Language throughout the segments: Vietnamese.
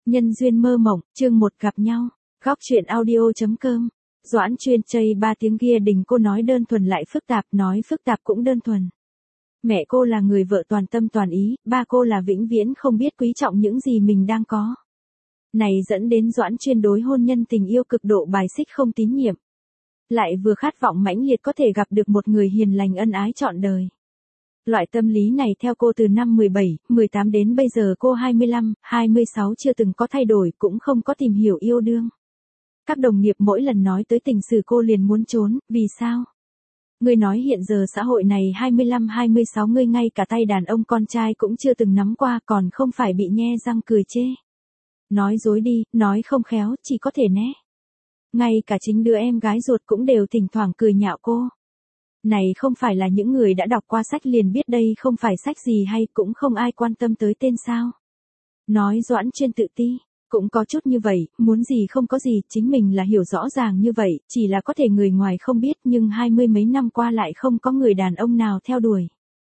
Nhân duyên mơ mộng, chương 1 gặp nhau. Góc truyện audio.com. Doãn Chuyên chây 3 tiếng kia đình cô nói đơn thuần lại phức tạp, nói phức tạp cũng đơn thuần. Mẹ cô là người vợ toàn tâm toàn ý, ba cô là vĩnh viễn không biết quý trọng những gì mình đang có. Này dẫn đến Doãn Chuyên đối hôn nhân tình yêu cực độ bài xích không tín nhiệm. Lại vừa khát vọng mãnh liệt có thể gặp được một người hiền lành ân ái trọn đời. Loại tâm lý này theo cô từ năm 17, 18 đến bây giờ cô 25, 26 chưa từng có thay đổi, cũng không có tìm hiểu yêu đương. Các đồng nghiệp mỗi lần nói tới tình sử cô liền muốn trốn, vì sao? Ngươi nói hiện giờ xã hội này 25, 26 ngươi ngay cả tay đàn ông con trai cũng chưa từng nắm qua, còn không phải bị nhe răng cười chê. Nói dối đi, nói không khéo, chỉ có thể né. Ngay cả chính đứa em gái ruột cũng đều thỉnh thoảng cười nhạo cô. Này không phải là những người đã đọc qua sách liền biết đây không phải sách gì hay, cũng không ai quan tâm tới tên sao. Nói Doãn Chuyên tự ti, cũng có chút như vậy, muốn gì không có gì, chính mình là hiểu rõ ràng như vậy, chỉ là có thể người ngoài không biết, nhưng 20 mấy năm qua lại không có người đàn ông nào theo đuổi.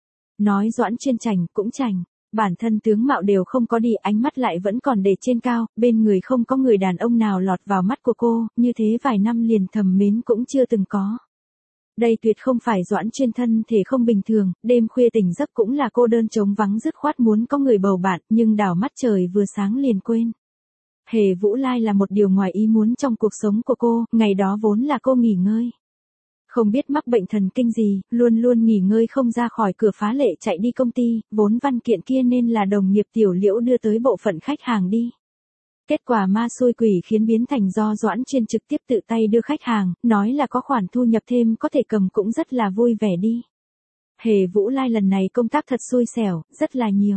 Nói Doãn Chuyên chảnh, cũng chảnh, bản thân tướng mạo đều không có đi, ánh mắt lại vẫn còn để trên cao, bên người không có người đàn ông nào lọt vào mắt của cô, như thế vài năm liền thầm mến cũng chưa từng có. Đây tuyệt không phải Doãn Chuyên thân thể không bình thường, đêm khuya tỉnh giấc cũng là cô đơn trống vắng dứt khoát muốn có người bầu bạn, nhưng đảo mắt trời vừa sáng liền quên. Hề Vũ Lai là một điều ngoài ý muốn trong cuộc sống của cô, ngày đó vốn là cô nghỉ ngơi. Không biết mắc bệnh thần kinh gì, luôn luôn nghỉ ngơi không ra khỏi cửa phá lệ chạy đi công ty, vốn văn kiện kia nên là đồng nghiệp Tiểu Liễu đưa tới bộ phận khách hàng đi. Kết quả ma xui quỷ khiến biến thành do Doãn Chuyên trực tiếp tự tay đưa khách hàng, nói là có khoản thu nhập thêm có thể cầm cũng rất là vui vẻ đi. Hề Vũ Lai lần này công tác thật xui xẻo, rất là nhiều.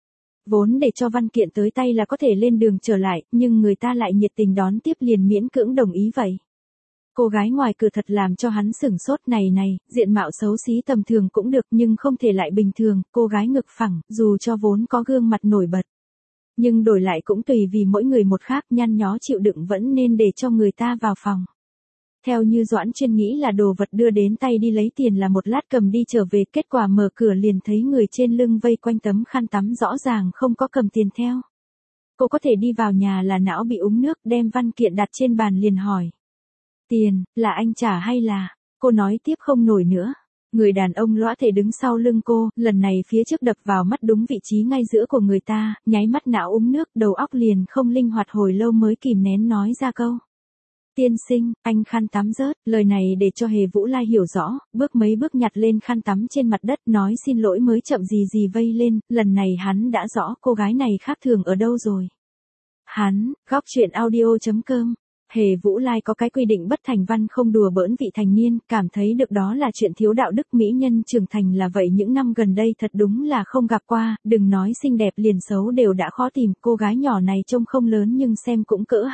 Vốn để cho văn kiện tới tay là có thể lên đường trở lại, nhưng người ta lại nhiệt tình đón tiếp liền miễn cưỡng đồng ý vậy. Cô gái ngoài cửa thật làm cho hắn sửng sốt, này, diện mạo xấu xí tầm thường cũng được nhưng không thể lại bình thường, cô gái ngực phẳng, dù cho vốn có gương mặt nổi bật. Nhưng đổi lại cũng tùy vì mỗi người một khác, nhăn nhó chịu đựng vẫn nên để cho người ta vào phòng. Theo như Doãn Chuyên nghĩ là đồ vật đưa đến tay đi lấy tiền là một lát cầm đi trở về, kết quả mở cửa liền thấy người trên lưng vây quanh tấm khăn tắm rõ ràng không có cầm tiền theo. Cô có thể đi vào nhà là não bị úng nước, đem văn kiện đặt trên bàn liền hỏi. Tiền, là anh trả hay là? Cô nói tiếp không nổi nữa. Người đàn ông lõa thể đứng sau lưng cô, lần này phía trước đập vào mắt đúng vị trí ngay giữa của người ta, nháy mắt não úng nước, đầu óc liền không linh hoạt, hồi lâu mới kìm nén nói ra câu. Tiên sinh, anh khăn tắm rớt, lời này để cho Hề Vũ Lai hiểu rõ, bước mấy bước nhặt lên khăn tắm trên mặt đất, nói xin lỗi mới chậm gì vây lên, lần này hắn đã rõ cô gái này khác thường ở đâu rồi. Hắn, góc truyện audio.com. Hề Vũ Lai có cái quy định bất thành văn không đùa bỡn vị thành niên, cảm thấy được đó là chuyện thiếu đạo đức, mỹ nhân trưởng thành là vậy những năm gần đây thật đúng là không gặp qua, đừng nói xinh đẹp liền xấu đều đã khó tìm, cô gái nhỏ này trông không lớn nhưng xem cũng cỡ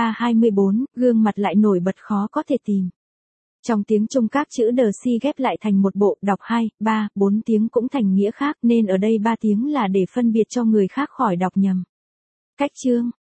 23-24, gương mặt lại nổi bật khó có thể tìm. Trong tiếng Trung các chữ đờ si ghép lại thành một bộ, đọc 2, 3, 4 tiếng cũng thành nghĩa khác, nên ở đây 3 tiếng là để phân biệt cho người khác khỏi đọc nhầm. Cách chương